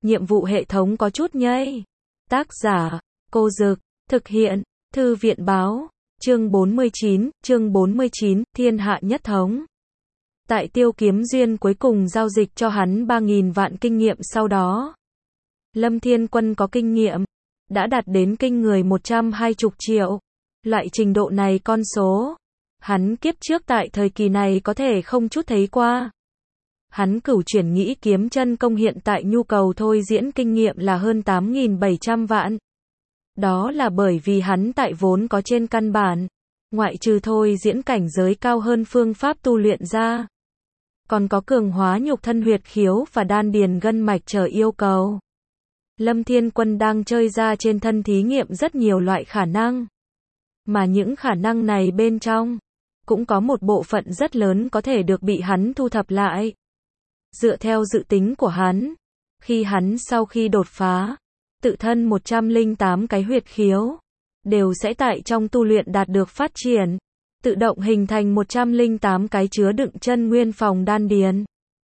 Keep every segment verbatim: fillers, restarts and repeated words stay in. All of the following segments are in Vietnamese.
nhiệm vụ hệ thống có chút nhây. Tác giả, Cô Dực, thực hiện, Thư viện báo, chương bốn mươi chín, chương bốn mươi chín, Thiên hạ nhất thống. Tại Tiêu Kiếm Duyên cuối cùng giao dịch cho hắn ba nghìn vạn kinh nghiệm sau đó. Lâm Thiên Quân có kinh nghiệm, đã đạt đến kinh người một trăm hai mươi triệu. Loại trình độ này con số, hắn kiếp trước tại thời kỳ này có thể không chút thấy qua. Hắn cửu chuyển nghĩ kiếm chân công hiện tại nhu cầu thôi diễn kinh nghiệm là hơn tám nghìn bảy trăm vạn. Đó là bởi vì hắn tại vốn có trên căn bản, ngoại trừ thôi diễn cảnh giới cao hơn phương pháp tu luyện ra, còn có cường hóa nhục thân huyệt khiếu và đan điền gân mạch chờ yêu cầu. Lâm Thiên Quân đang chơi ra trên thân thí nghiệm rất nhiều loại khả năng. Mà những khả năng này bên trong, cũng có một bộ phận rất lớn có thể được bị hắn thu thập lại. Dựa theo dự tính của hắn, khi hắn sau khi đột phá, tự thân một trăm lẻ tám cái huyệt khiếu, đều sẽ tại trong tu luyện đạt được phát triển, tự động hình thành một trăm lẻ tám cái chứa đựng chân nguyên phòng đan điền.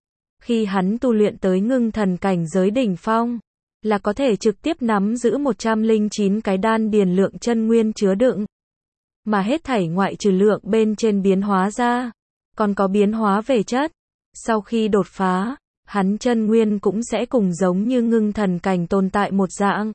Khi hắn tu luyện tới ngưng thần cảnh giới đỉnh phong, là có thể trực tiếp nắm giữ một trăm lẻ chín cái đan điền lượng chân nguyên chứa đựng. Mà hết thảy ngoại trừ lượng bên trên biến hóa ra, còn có biến hóa về chất. Sau khi đột phá, hắn chân nguyên cũng sẽ cùng giống như ngưng thần cảnh tồn tại một dạng.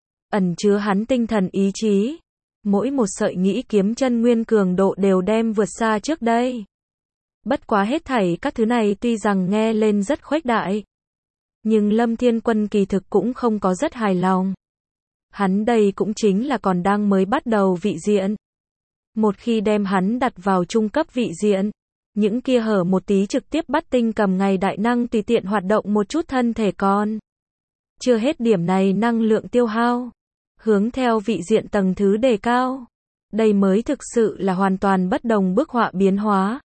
Ẩn chứa hắn tinh thần ý chí. Mỗi một sợi nghĩ kiếm chân nguyên cường độ đều đem vượt xa trước đây. Bất quá hết thảy các thứ này tuy rằng nghe lên rất khuếch đại, nhưng Lâm Thiên Quân kỳ thực cũng không có rất hài lòng. Hắn đây cũng chính là còn đang mới bắt đầu vị diện. Một khi đem hắn đặt vào trung cấp vị diện, những kia hở một tí trực tiếp bắt tinh cầm ngày đại năng tùy tiện hoạt động một chút thân thể con. Chưa hết điểm này năng lượng tiêu hao. Hướng theo vị diện tầng thứ đề cao. Đây mới thực sự là hoàn toàn bất đồng bức họa biến hóa.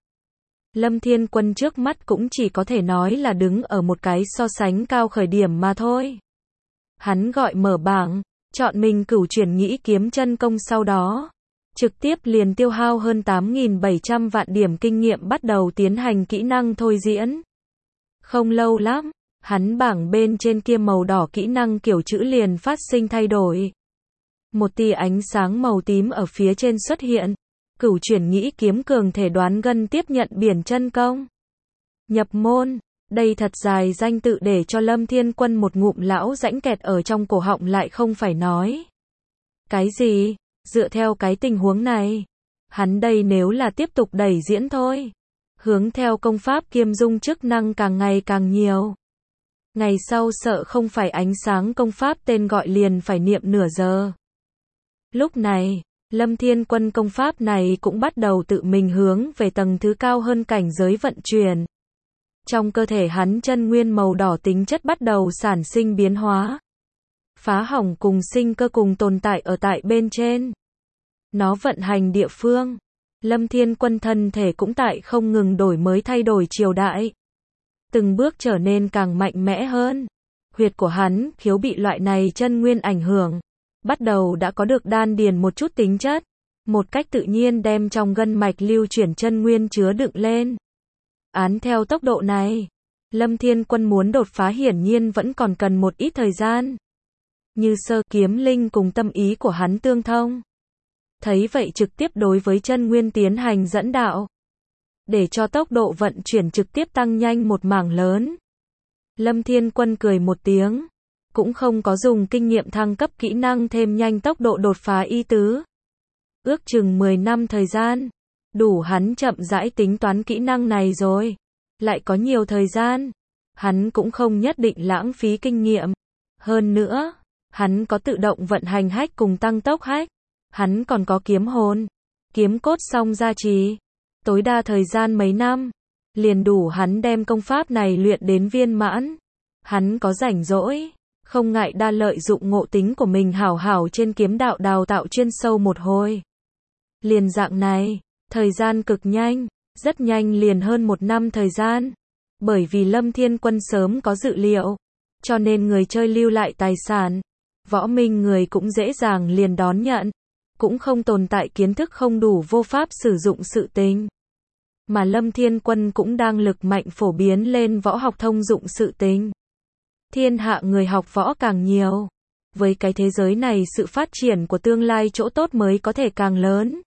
Lâm Thiên Quân trước mắt cũng chỉ có thể nói là đứng ở một cái so sánh cao khởi điểm mà thôi. Hắn gọi mở bảng, chọn mình cửu chuyển nghĩ kiếm chân công sau đó. Trực tiếp liền tiêu hao hơn tám nghìn bảy trăm vạn điểm kinh nghiệm bắt đầu tiến hành kỹ năng thôi diễn. Không lâu lắm, hắn bảng bên trên kia màu đỏ kỹ năng kiểu chữ liền phát sinh thay đổi. Một tia ánh sáng màu tím ở phía trên xuất hiện. Cửu chuyển nghĩ kiếm cường thể đoán gân tiếp nhận biển chân công. Nhập môn, đây thật dài danh tự để cho Lâm Thiên Quân một ngụm lão rãnh kẹt ở trong cổ họng lại không phải nói. Cái gì? Dựa theo cái tình huống này, hắn đây nếu là tiếp tục đẩy diễn thôi. Hướng theo công pháp kiêm dung chức năng càng ngày càng nhiều. Ngày sau sợ không phải ánh sáng công pháp tên gọi liền phải niệm nửa giờ. Lúc này, Lâm Thiên Quân công pháp này cũng bắt đầu tự mình hướng về tầng thứ cao hơn cảnh giới vận chuyển. Trong cơ thể hắn chân nguyên màu đỏ tính chất bắt đầu sản sinh biến hóa. Phá hỏng cùng sinh cơ cùng tồn tại ở tại bên trên. Nó vận hành địa phương. Lâm Thiên Quân thân thể cũng tại không ngừng đổi mới thay đổi triều đại. Từng bước trở nên càng mạnh mẽ hơn. Huyệt của hắn, khiếu bị loại này chân nguyên ảnh hưởng. Bắt đầu đã có được đan điền một chút tính chất. Một cách tự nhiên đem trong gân mạch lưu chuyển chân nguyên chứa đựng lên. Án theo tốc độ này, Lâm Thiên Quân muốn đột phá hiển nhiên vẫn còn cần một ít thời gian. Như sơ kiếm linh cùng tâm ý của hắn tương thông. Thấy vậy trực tiếp đối với chân nguyên tiến hành dẫn đạo. Để cho tốc độ vận chuyển trực tiếp tăng nhanh một mảng lớn. Lâm Thiên Quân cười một tiếng. Cũng không có dùng kinh nghiệm thăng cấp kỹ năng thêm nhanh tốc độ đột phá y tứ. Ước chừng mười năm thời gian. Đủ hắn chậm rãi tính toán kỹ năng này rồi. Lại có nhiều thời gian. Hắn cũng không nhất định lãng phí kinh nghiệm. Hơn nữa, hắn có tự động vận hành hách cùng tăng tốc hách. Hắn còn có kiếm hồn, kiếm cốt song gia trì. Tối đa thời gian mấy năm, liền đủ hắn đem công pháp này luyện đến viên mãn. Hắn có rảnh rỗi, không ngại đa lợi dụng ngộ tính của mình hảo hảo trên kiếm đạo đào tạo chuyên sâu một hồi. Liền dạng này, thời gian cực nhanh, rất nhanh liền hơn một năm thời gian. Bởi vì Lâm Thiên Quân sớm có dự liệu, cho nên người chơi lưu lại tài sản. Võ minh người cũng dễ dàng liền đón nhận. Cũng không tồn tại kiến thức không đủ vô pháp sử dụng sự tình. Mà Lâm Thiên Quân cũng đang lực mạnh phổ biến lên võ học thông dụng sự tình. thiên hạ người học võ càng nhiều. Với cái thế giới này sự phát triển của tương lai chỗ tốt mới có thể càng lớn.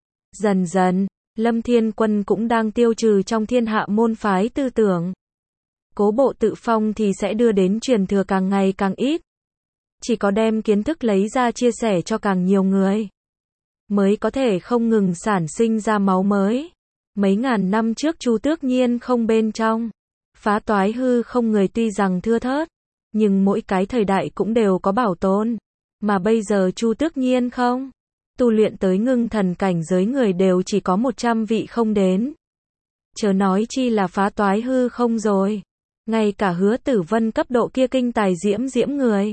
Dần dần, Lâm Thiên Quân cũng đang tiêu trừ trong thiên hạ môn phái tư tưởng. Cố bộ tự phong thì sẽ đưa đến truyền thừa càng ngày càng ít. Chỉ có đem kiến thức lấy ra chia sẻ cho càng nhiều người, mới có thể không ngừng sản sinh ra máu mới. Mấy ngàn năm trước Chu Tước Nhiên không bên trong, phá toái hư không người tuy rằng thưa thớt, nhưng mỗi cái thời đại cũng đều có bảo tồn. Mà bây giờ Chu Tước Nhiên không, tu luyện tới ngưng thần cảnh giới người đều chỉ có một trăm vị không đến. Chớ nói chi là phá toái hư không rồi. Ngay cả Hứa Tử Vân cấp độ kia kinh tài diễm diễm người,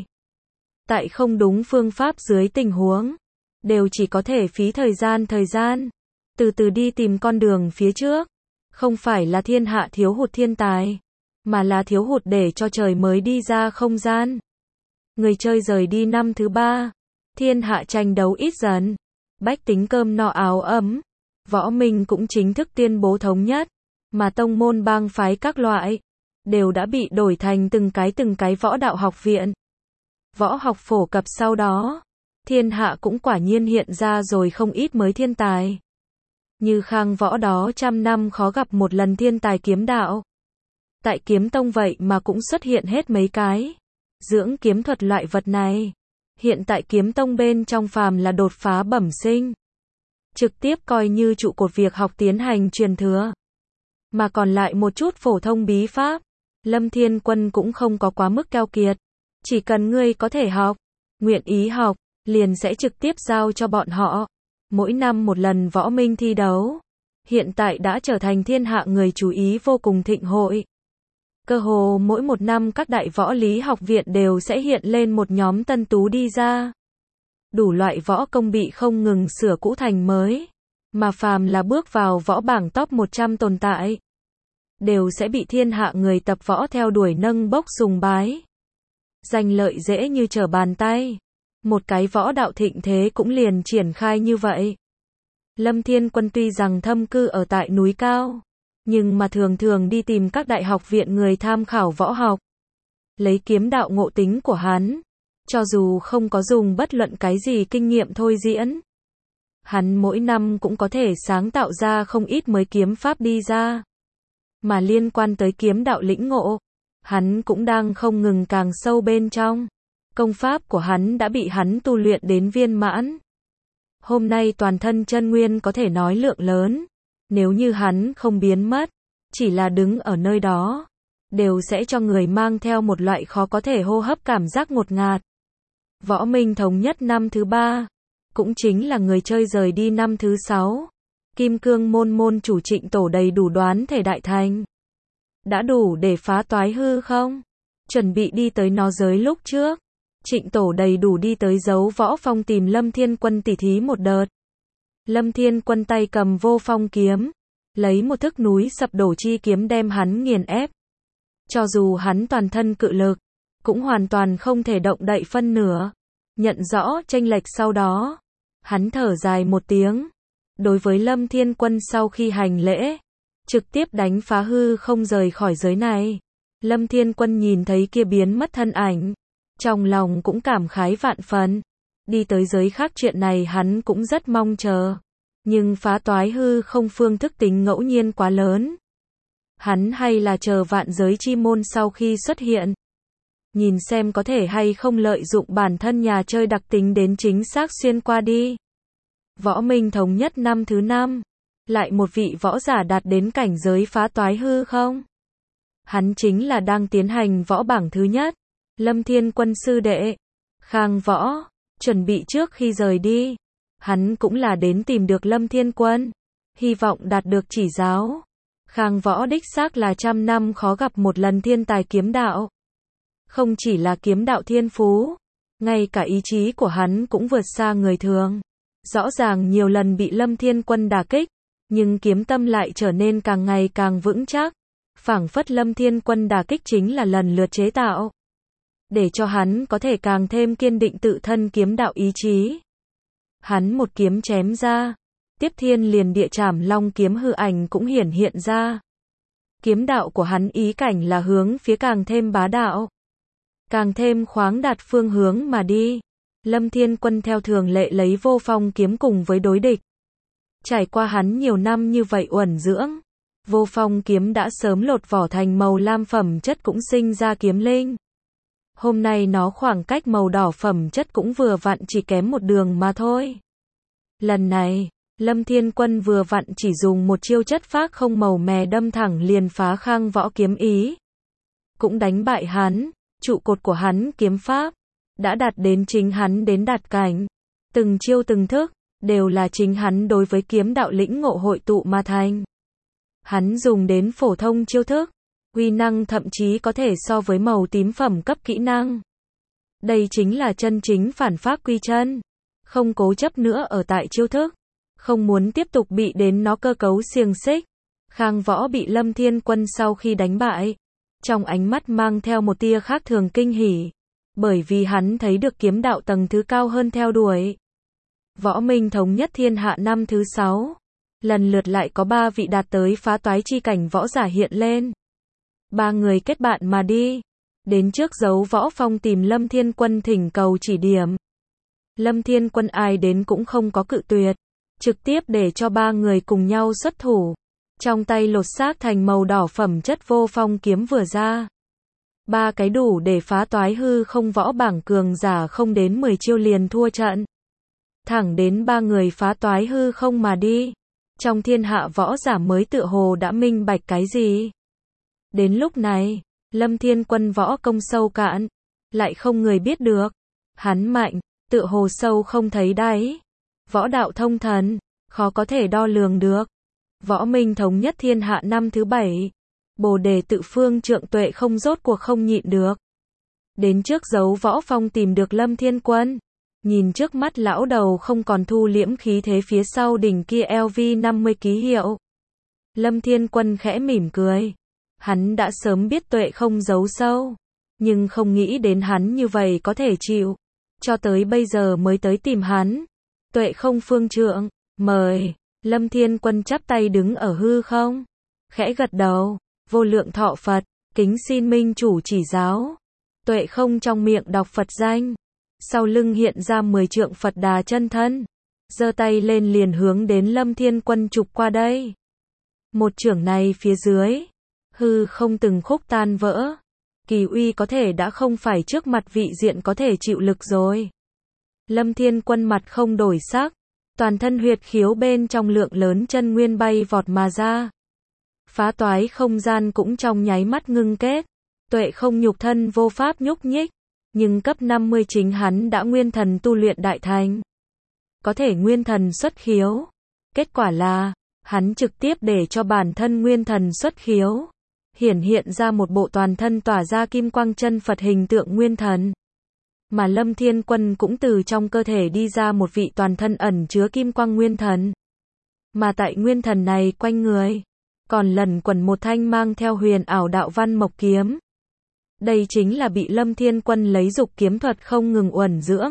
tại không đúng phương pháp dưới tình huống, đều chỉ có thể phí thời gian thời gian, từ từ đi tìm con đường phía trước. Không phải là thiên hạ thiếu hụt thiên tài, mà là thiếu hụt để cho trời mới đi ra không gian. Người chơi rời đi năm thứ ba, thiên hạ tranh đấu ít dần, bách tính cơm no áo ấm, võ minh cũng chính thức tuyên bố thống nhất, mà tông môn bang phái các loại, đều đã bị đổi thành từng cái từng cái võ đạo học viện. Võ học phổ cập sau đó, thiên hạ cũng quả nhiên hiện ra rồi không ít mới thiên tài. Như Khang Võ đó trăm năm khó gặp một lần thiên tài kiếm đạo. Tại kiếm tông vậy mà cũng xuất hiện hết mấy cái. Dưỡng kiếm thuật loại vật này, hiện tại kiếm tông bên trong phàm là đột phá bẩm sinh, trực tiếp coi như trụ cột việc học tiến hành truyền thừa. Mà còn lại một chút phổ thông bí pháp, Lâm Thiên Quân cũng không có quá mức keo kiệt. Chỉ cần ngươi có thể học, nguyện ý học, liền sẽ trực tiếp giao cho bọn họ. Mỗi năm một lần võ minh thi đấu, hiện tại đã trở thành thiên hạ người chú ý vô cùng thịnh hội. Cơ hồ mỗi một năm các đại võ lý học viện đều sẽ hiện lên một nhóm tân tú đi ra. Đủ loại võ công bị không ngừng sửa cũ thành mới, mà phàm là bước vào võ bảng top một trăm tồn tại, đều sẽ bị thiên hạ người tập võ theo đuổi nâng bốc sùng bái. Giành lợi dễ như trở bàn tay. Một cái võ đạo thịnh thế cũng liền triển khai như vậy. Lâm Thiên Quân tuy rằng thâm cư ở tại núi cao, nhưng mà thường thường đi tìm các đại học viện người tham khảo võ học. Lấy kiếm đạo ngộ tính của hắn, cho dù không có dùng bất luận cái gì kinh nghiệm thôi diễn, hắn mỗi năm cũng có thể sáng tạo ra không ít mới kiếm pháp đi ra. Mà liên quan tới kiếm đạo lĩnh ngộ, hắn cũng đang không ngừng càng sâu bên trong. Công pháp của hắn đã bị hắn tu luyện đến viên mãn. Hôm nay toàn thân chân nguyên có thể nói lượng lớn. Nếu như hắn không biến mất, chỉ là đứng ở nơi đó, đều sẽ cho người mang theo một loại khó có thể hô hấp cảm giác ngột ngạt. Võ Minh thống nhất năm thứ ba, cũng chính là người chơi rời đi năm thứ sáu. Kim Cương môn môn chủ Trịnh Tổ đầy đủ đoán thể đại thành. Đã đủ để phá toái hư không? Chuẩn bị đi tới nó giới lúc trước. Trịnh Tổ đầy đủ đi tới Dấu Võ Phong tìm Lâm Thiên Quân tỉ thí một đợt. Lâm Thiên Quân tay cầm Vô Phong kiếm, lấy một thức núi sập đổ chi kiếm đem hắn nghiền ép. Cho dù hắn toàn thân cự lực, cũng hoàn toàn không thể động đậy phân nửa. Nhận rõ chênh lệch sau đó, hắn thở dài một tiếng. Đối với Lâm Thiên Quân sau khi hành lễ, trực tiếp đánh phá hư không rời khỏi giới này. Lâm Thiên Quân nhìn thấy kia biến mất thân ảnh, trong lòng cũng cảm khái vạn phần. Đi tới giới khác chuyện này hắn cũng rất mong chờ. Nhưng phá toái hư không phương thức tính ngẫu nhiên quá lớn. Hắn hay là chờ vạn giới chi môn sau khi xuất hiện. Nhìn xem có thể hay không lợi dụng bản thân nhà chơi đặc tính đến chính xác xuyên qua đi. Võ Minh thống nhất năm thứ năm. Lại một vị võ giả đạt đến cảnh giới phá toái hư không? Hắn chính là đang tiến hành võ bảng thứ nhất. Lâm Thiên Quân sư đệ. Khang Võ. Chuẩn bị trước khi rời đi. Hắn cũng là đến tìm được Lâm Thiên Quân. Hy vọng đạt được chỉ giáo. Khang Võ đích xác là trăm năm khó gặp một lần thiên tài kiếm đạo. Không chỉ là kiếm đạo thiên phú, ngay cả ý chí của hắn cũng vượt xa người thường. Rõ ràng nhiều lần bị Lâm Thiên Quân đả kích, nhưng kiếm tâm lại trở nên càng ngày càng vững chắc. Phảng phất Lâm Thiên Quân đả kích chính là lần lượt chế tạo, để cho hắn có thể càng thêm kiên định tự thân kiếm đạo ý chí. Hắn một kiếm chém ra, tiếp thiên liền địa trảm long kiếm hư ảnh cũng hiển hiện ra. Kiếm đạo của hắn ý cảnh là hướng phía càng thêm bá đạo. càng thêm khoáng đạt phương hướng mà đi. Lâm Thiên Quân theo thường lệ lấy Vô Phong kiếm cùng với đối địch. Trải qua hắn nhiều năm như vậy uẩn dưỡng, Vô Phong kiếm đã sớm lột vỏ thành màu lam phẩm chất cũng sinh ra kiếm linh. Hôm nay nó khoảng cách màu đỏ phẩm chất cũng vừa vặn chỉ kém một đường mà thôi. Lần này, Lâm Thiên Quân vừa vặn chỉ dùng một chiêu chất phác không màu mè đâm thẳng liền phá Khang Võ kiếm ý. Cũng đánh bại hắn, trụ cột của hắn kiếm pháp, đã đạt đến chính hắn đến đạt cảnh. Từng chiêu từng thức, đều là chính hắn đối với kiếm đạo lĩnh ngộ hội tụ mà thành. Hắn dùng đến phổ thông chiêu thức, uy năng thậm chí có thể so với màu tím phẩm cấp kỹ năng. Đây chính là chân chính phản pháp quy chân, không cố chấp nữa ở tại chiêu thức, không muốn tiếp tục bị đến nó cơ cấu xiềng xích. Khang Võ bị Lâm Thiên Quân sau khi đánh bại, trong ánh mắt mang theo một tia khác thường kinh hỉ, bởi vì hắn thấy được kiếm đạo tầng thứ cao hơn theo đuổi. Võ Minh thống nhất thiên hạ năm thứ sáu, lần lượt lại có ba vị đạt tới phá toái chi cảnh võ giả hiện lên. Ba người kết bạn mà đi, đến trước dấu Võ Phong tìm Lâm Thiên Quân thỉnh cầu chỉ điểm. Lâm Thiên Quân ai đến cũng không có cự tuyệt, trực tiếp để cho ba người cùng nhau xuất thủ. Trong tay lột xác thành màu đỏ phẩm chất Vô Phong kiếm vừa ra. Ba cái đủ để phá toái hư không võ bảng cường giả không đến mười chiêu liền thua trận. Thẳng đến ba người phá toái hư không mà đi. Trong thiên hạ võ giả mới tựa hồ đã minh bạch cái gì. Đến lúc này, Lâm Thiên Quân võ công sâu cạn, lại không người biết được. Hắn mạnh, tựa hồ sâu không thấy đáy. Võ đạo thông thần, khó có thể đo lường được. Võ Minh thống nhất thiên hạ năm thứ bảy. Bồ đề tự phương trượng tuệ không rốt cuộc không nhịn được. Đến trước dấu Võ Phong tìm được Lâm Thiên Quân. Nhìn trước mắt lão đầu không còn thu liễm khí thế phía sau đỉnh kia L V năm mươi ký hiệu. Lâm Thiên Quân khẽ mỉm cười. Hắn đã sớm biết tuệ không giấu sâu. Nhưng không nghĩ đến hắn như vậy có thể chịu. Cho tới bây giờ mới tới tìm hắn. Tuệ không phương trượng, mời. Lâm Thiên Quân chắp tay đứng ở hư không. Khẽ gật đầu. Vô lượng thọ Phật, kính xin minh chủ chỉ giáo. Tuệ không trong miệng đọc Phật danh. Sau lưng hiện ra mười trượng Phật đà chân thân. Giơ tay lên liền hướng đến Lâm Thiên Quân chụp qua đây. Một chưởng này phía dưới, hư không từng khúc tan vỡ. Kỳ uy có thể đã không phải trước mặt vị diện có thể chịu lực rồi. Lâm Thiên Quân mặt không đổi sắc. Toàn thân huyệt khiếu bên trong lượng lớn chân nguyên bay vọt mà ra. Phá toái không gian cũng trong nháy mắt ngưng kết. Tuệ không nhục thân vô pháp nhúc nhích. Nhưng cấp năm mươi chính hắn đã nguyên thần tu luyện đại thành. Có thể nguyên thần xuất khiếu. Kết quả là, hắn trực tiếp để cho bản thân nguyên thần xuất khiếu. Hiển hiện ra một bộ toàn thân tỏa ra kim quang chân Phật hình tượng nguyên thần. Mà Lâm Thiên Quân cũng từ trong cơ thể đi ra một vị toàn thân ẩn chứa kim quang nguyên thần. Mà tại nguyên thần này quanh người, còn lẩn quẩn một thanh mang theo huyền ảo đạo văn mộc kiếm. Đây chính là bị Lâm Thiên Quân lấy dục kiếm thuật không ngừng uẩn dưỡng.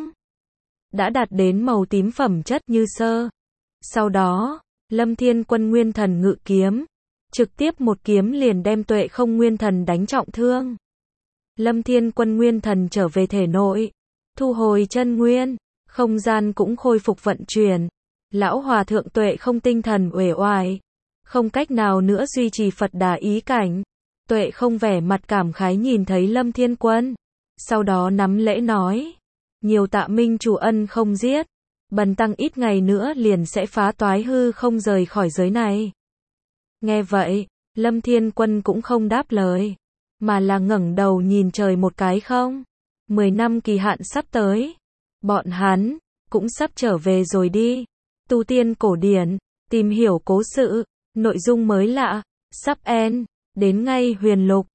Đã đạt đến màu tím phẩm chất như sơ. Sau đó, Lâm Thiên Quân nguyên thần ngự kiếm. Trực tiếp một kiếm liền đem tuệ không nguyên thần đánh trọng thương. Lâm Thiên Quân nguyên thần trở về thể nội. Thu hồi chân nguyên. Không gian cũng khôi phục vận chuyển. Lão hòa thượng tuệ không tinh thần uể oải. Không cách nào nữa duy trì Phật đà ý cảnh. Tuệ không vẻ mặt cảm khái nhìn thấy Lâm Thiên Quân. Sau đó nắm lễ nói. Nhiều tạ minh chủ ân không giết. Bần tăng ít ngày nữa liền sẽ phá toái hư không rời khỏi giới này. Nghe vậy, Lâm Thiên Quân cũng không đáp lời. Mà là ngẩng đầu nhìn trời một cái không. Mười năm kỳ hạn sắp tới. Bọn hắn, cũng sắp trở về rồi đi. Tu tiên cổ điển, tìm hiểu cố sự, nội dung mới lạ, sắp end. Đến ngay huyền lục.